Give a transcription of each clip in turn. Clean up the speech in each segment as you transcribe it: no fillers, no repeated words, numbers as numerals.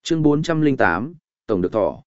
Chương 408, Tổng được thỏ.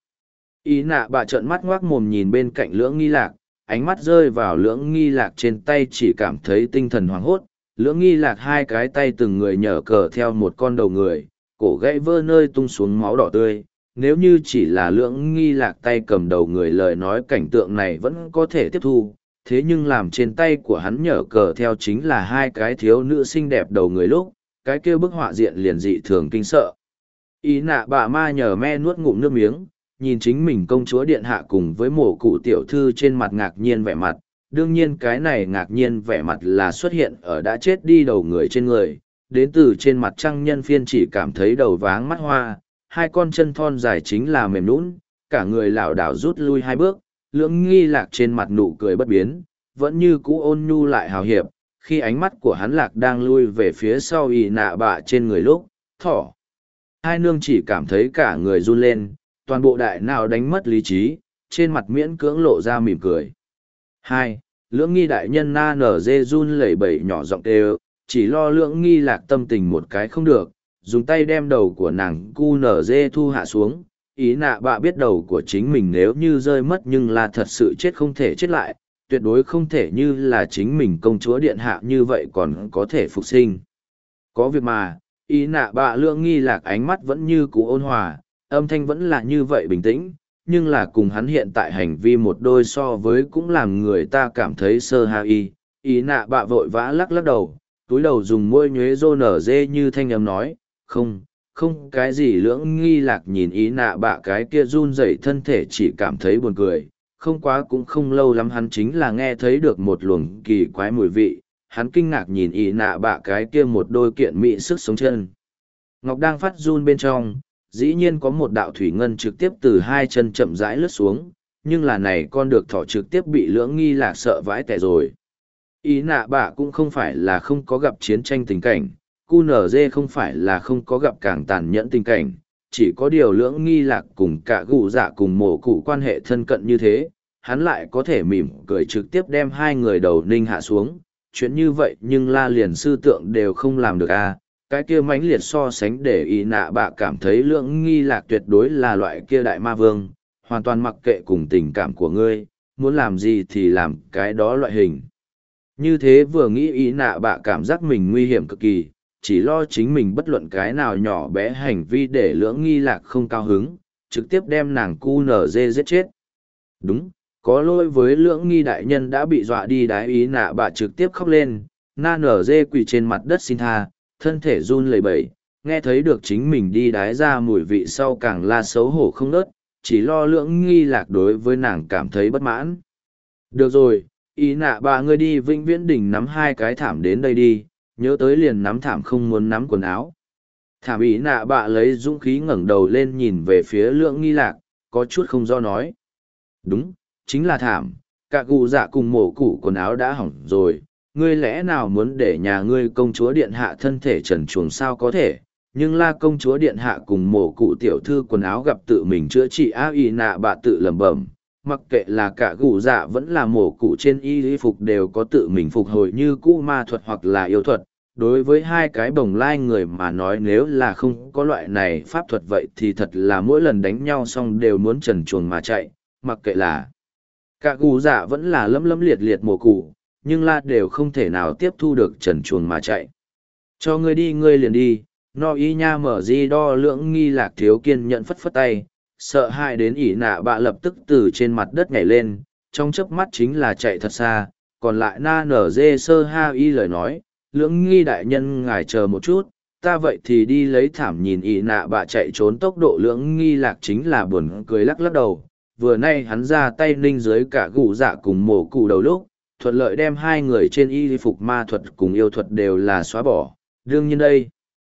Ý nạ bạ trợn mắt ngoác mồm nhìn bên cạnh lưỡng nghi lạc, ánh mắt rơi vào lưỡng nghi lạc trên tay chỉ cảm thấy tinh thần hoảng hốt. Lưỡng nghi lạc hai cái tay từng người nhở cờ theo một con đầu người, cổ gãy vơ nơi tung xuống máu đỏ tươi. Nếu như chỉ là lưỡng nghi lạc tay cầm đầu người lời nói cảnh tượng này vẫn có thể tiếp thu, thế nhưng làm trên tay của hắn nhở cờ theo chính là hai cái thiếu nữ xinh đẹp đầu người lúc, cái kia bức họa diện liền dị thường kinh sợ. Ý nạ bà ma nhờ me nuốt ngụm nước miếng, nhìn chính mình công chúa điện hạ cùng với mổ cụ tiểu thư trên mặt ngạc nhiên vẻ mặt. Đương nhiên cái này ngạc nhiên vẻ mặt là xuất hiện ở đã chết đi đầu người trên người, đến từ trên mặt trăng nhân phiên chỉ cảm thấy đầu váng mắt hoa, hai con chân thon dài chính là mềm nhũn, cả người lảo đảo rút lui hai bước, lưỡng nghi lạc trên mặt nụ cười bất biến, vẫn như cũ ôn nhu lại hào hiệp, khi ánh mắt của hắn lạc đang lui về phía sau ỷ nạ bạ trên người lúc, thỏ. Hai nương chỉ cảm thấy cả người run lên, toàn bộ đại nào đánh mất lý trí, trên mặt miễn cưỡng lộ ra mỉm cười. Hai, lưỡng nghi đại nhân na nở dê run lẩy bẩy nhỏ giọng đều, chỉ lo lưỡng nghi lạc tâm tình một cái không được, dùng tay đem đầu của nàng cu nở dê thu hạ xuống. Ý nạ bạ biết đầu của chính mình nếu như rơi mất nhưng là thật sự chết không thể chết lại, tuyệt đối không thể như là chính mình công chúa điện hạ như vậy còn có thể phục sinh. Có việc mà, ý nạ bạ lưỡng nghi lạc ánh mắt vẫn như cũ ôn hòa, âm thanh vẫn là như vậy bình tĩnh, nhưng là cùng hắn hiện tại hành vi một đôi so với cũng làm người ta cảm thấy sơ ha y. Ý nạ bạ vội vã lắc lắc đầu, túi đầu dùng môi nhuế rô nở dê như thanh âm nói, không cái gì. Lưỡng nghi lạc nhìn ý nạ bạ cái kia run rẩy thân thể chỉ cảm thấy buồn cười, không quá cũng không lâu lắm hắn chính là nghe thấy được một luồng kỳ quái mùi vị, hắn kinh ngạc nhìn ý nạ bạ cái kia một đôi kiện mị sức sống chân. Ngọc đang phát run bên trong, dĩ nhiên có một đạo thủy ngân trực tiếp từ hai chân chậm rãi lướt xuống, nhưng là này con được thỏ trực tiếp bị lưỡng nghi lạc sợ vãi tẻ rồi. Ý nạ bạ cũng không phải là không có gặp chiến tranh tình cảnh, QNZ không phải là không có gặp càng tàn nhẫn tình cảnh, chỉ có điều lưỡng nghi lạc cùng cả gù dạ cùng mổ cụ quan hệ thân cận như thế, hắn lại có thể mỉm cười trực tiếp đem hai người đầu ninh hạ xuống. Chuyện như vậy nhưng la liền sư tượng đều không làm được à, cái kia mãnh liệt so sánh để ý nạ bạ cảm thấy lưỡng nghi lạc tuyệt đối là loại kia đại ma vương, hoàn toàn mặc kệ cùng tình cảm của ngươi, muốn làm gì thì làm cái đó loại hình. Như thế vừa nghĩ ý nạ bạ cảm giác mình nguy hiểm cực kỳ, chỉ lo chính mình bất luận cái nào nhỏ bé hành vi để lưỡng nghi lạc không cao hứng, trực tiếp đem nàng QNZ giết chết. Đúng, có lỗi với lưỡng nghi đại nhân đã bị dọa đi đái ý nạ bạ trực tiếp khóc lên, na nở dê quỳ trên mặt đất xin tha, thân thể run lẩy bẩy, nghe thấy được chính mình đi đái ra mùi vị sau càng la xấu hổ không nớt, chỉ lo lưỡng nghi lạc đối với nàng cảm thấy bất mãn. Được rồi, ý nạ bạ ngươi đi vĩnh viễn đỉnh nắm hai cái thảm đến đây đi, nhớ tới liền nắm thảm không muốn nắm quần áo. Thảm ý nạ bạ lấy dũng khí ngẩng đầu lên nhìn về phía lưỡng nghi lạc, có chút không do nói. Đúng, chính là thảm, cả cụ dạ cùng mổ cụ quần áo đã hỏng rồi, ngươi lẽ nào muốn để nhà ngươi công chúa điện hạ thân thể trần truồng sao có thể, nhưng la công chúa điện hạ cùng mổ cụ tiểu thư quần áo gặp tự mình chữa trị á y nạ bạ tự lẩm bẩm, mặc kệ là cả cụ dạ vẫn là mổ cụ trên y phục đều có tự mình phục hồi như cũ ma thuật hoặc là yêu thuật. Đối với hai cái bồng lai người mà nói nếu là không có loại này pháp thuật vậy thì thật là mỗi lần đánh nhau xong đều muốn trần truồng mà chạy, mặc kệ là cả cụ dạ vẫn là lấm lấm liệt liệt mổ cụ, nhưng la đều không thể nào tiếp thu được trần truồng mà chạy. Cho ngươi đi ngươi liền đi, no y nha mở di đo lưỡng nghi lạc thiếu kiên nhận phất phất tay, sợ hãi đến ỉ nạ bạ lập tức từ trên mặt đất nhảy lên, trong chớp mắt chính là chạy thật xa, còn lại na nở dê sơ ha y lời nói, lưỡng nghi đại nhân ngài chờ một chút, ta vậy thì đi lấy thảm nhìn ỉ nạ bạ chạy trốn tốc độ lưỡng nghi lạc chính là buồn cười lắc lắc đầu, vừa nay hắn ra tay ninh dưới cả gù dạ cùng mổ cụ đầu lúc, thuận lợi đem hai người trên y phục ma thuật cùng yêu thuật đều là xóa bỏ, đương nhiên đây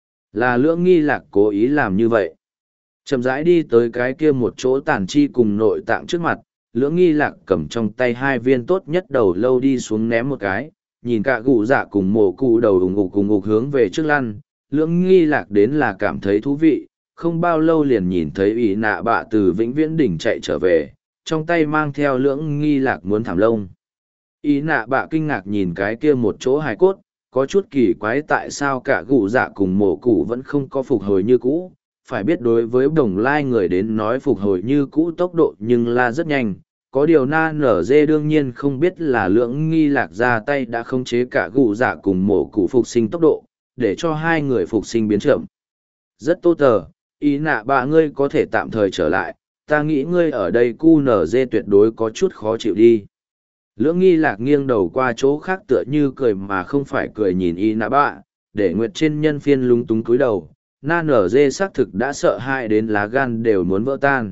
là lưỡng nghi lạc cố ý làm như vậy. Chậm rãi đi tới cái kia một chỗ tàn chi cùng nội tạng trước mặt, lưỡng nghi lạc cầm trong tay hai viên tốt nhất đầu lâu đi xuống ném một cái, nhìn cả gù dạ cùng mổ cụ đầu ủng ục hướng về trước lăn, lưỡng nghi lạc đến là cảm thấy thú vị, không bao lâu liền nhìn thấy ỷ nạ bạ từ vĩnh viễn đỉnh chạy trở về, trong tay mang theo lưỡng nghi lạc muốn thảm lông. Ý nạ bạ kinh ngạc nhìn cái kia một chỗ hài cốt, có chút kỳ quái tại sao cả gù dạ cùng mổ cụ vẫn không có phục hồi như cũ, phải biết đối với đồng lai người đến nói phục hồi như cũ tốc độ nhưng là rất nhanh. Có điều na nở dê đương nhiên không biết là lưỡng nghi lạc ra tay đã khống chế cả gù dạ cùng mổ cụ phục sinh tốc độ, để cho hai người phục sinh biến chậm. Rất tốt tờ, ý nạ bạ ngươi có thể tạm thời trở lại, ta nghĩ ngươi ở đây cu nở dê tuyệt đối có chút khó chịu đi. Lưỡng nghi lạc nghiêng đầu qua chỗ khác tựa như cười mà không phải cười nhìn ý nạ bạ, để nguyệt trên nhân phiên lung túng cúi đầu, na nở dê xác thực đã sợ hãi đến lá gan đều muốn vỡ tan.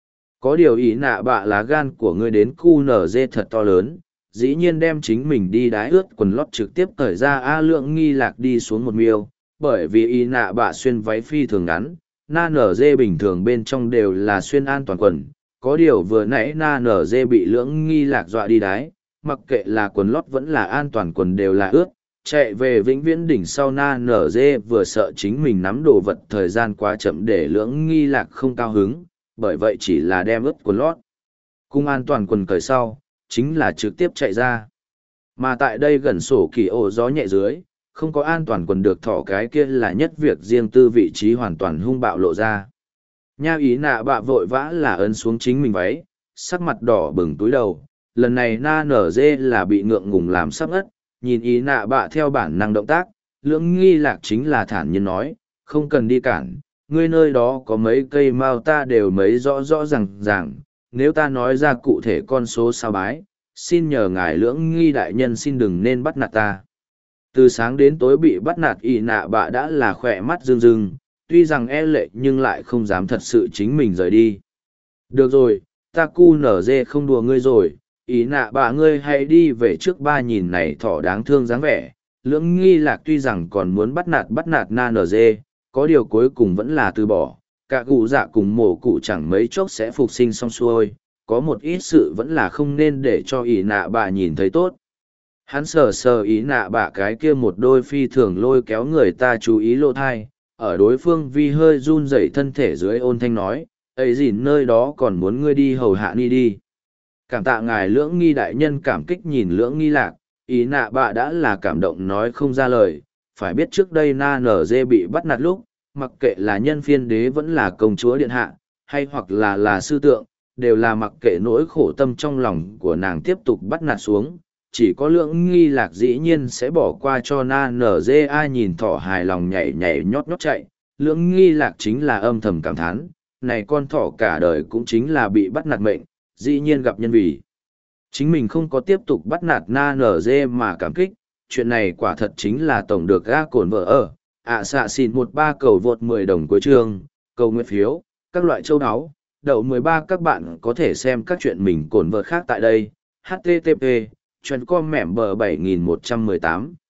Có điều ý nạ bạ lá gan của ngươi đến cu nở dê thật to lớn, dĩ nhiên đem chính mình đi đái ướt quần lót trực tiếp cởi ra lượng nghi lạc đi xuống một miêu, bởi vì ý nạ bạ xuyên váy phi thường ngắn, na nở dê bình thường bên trong đều là xuyên an toàn quần, có điều vừa nãy na nở dê bị lưỡng nghi lạc dọa đi đái, mặc kệ là quần lót vẫn là an toàn quần đều là ướt, chạy về vĩnh viễn đỉnh sau na nở dê vừa sợ chính mình nắm đồ vật thời gian quá chậm để lưỡng nghi lạc không cao hứng, bởi vậy chỉ là đem ướt quần lót. Cung an toàn quần cởi sau, chính là trực tiếp chạy ra. Mà tại đây gần sổ kỳ ổ gió nhẹ dưới, không có an toàn quần được thỏ cái kia là nhất việc riêng tư vị trí hoàn toàn hung bạo lộ ra. Nha ý nạ bạ vội vã là ấn xuống chính mình váy, sắc mặt đỏ bừng túi đầu, lần này na nở dê là bị ngượng ngùng làm sắp ngất, nhìn ý nạ bạ theo bản năng động tác, lưỡng nghi lạc chính là thản nhiên nói, không cần đi cản, ngươi nơi đó có mấy cây mao ta đều mấy rõ rõ ràng, nếu ta nói ra cụ thể con số sao bái, xin nhờ ngài lưỡng nghi đại nhân xin đừng nên bắt nạt ta. Từ sáng đến tối bị bắt nạt ý nạ bạ đã là khỏe mắt rưng rưng, tuy rằng e lệ nhưng lại không dám thật sự chính mình rời đi. Được rồi, ta cu nở dê không đùa ngươi rồi, ý nạ bạ ngươi hãy đi về trước ba nhìn này thỏ đáng thương dáng vẻ. Lưỡng nghi lạc tuy rằng còn muốn bắt nạt na nở dê, có điều cuối cùng vẫn là từ bỏ, cả cụ dạ cùng mổ cụ chẳng mấy chốc sẽ phục sinh xong xuôi, có một ít sự vẫn là không nên để cho ý nạ bạ nhìn thấy tốt. Hắn sờ ý nạ bạ cái kia một đôi phi thường lôi kéo người ta chú ý lỗ thai, ở đối phương vi hơi run rẩy thân thể dưới ôn thanh nói, ấy gì nơi đó còn muốn ngươi đi hầu hạ ni đi. Cảm tạ ngài lưỡng nghi đại nhân cảm kích nhìn lưỡng nghi lạc, ý nạ bạ đã là cảm động nói không ra lời, phải biết trước đây na nở dê bị bắt nạt lúc, mặc kệ là nhân phiên đế vẫn là công chúa điện hạ, hay hoặc là sư tượng, đều là mặc kệ nỗi khổ tâm trong lòng của nàng tiếp tục bắt nạt xuống. Chỉ có lưỡng nghi lạc dĩ nhiên sẽ bỏ qua cho na nở dê ai nhìn thỏ hài lòng nhảy nhảy nhót nhót chạy, lưỡng nghi lạc chính là âm thầm cảm thán, này con thỏ cả đời cũng chính là bị bắt nạt mệnh, dĩ nhiên gặp nhân vì. Chính mình không có tiếp tục bắt nạt na nở dê mà cảm kích, chuyện này quả thật chính là tổng được ga cồn vợ ở, xạ xịn 13 cầu vượt 10 đồng cuối chương, cầu nguyện phiếu, các loại châu áo, đậu 13 các bạn có thể xem các chuyện mình cồn vợ khác tại đây, http chuyện com mẻm bờ 7118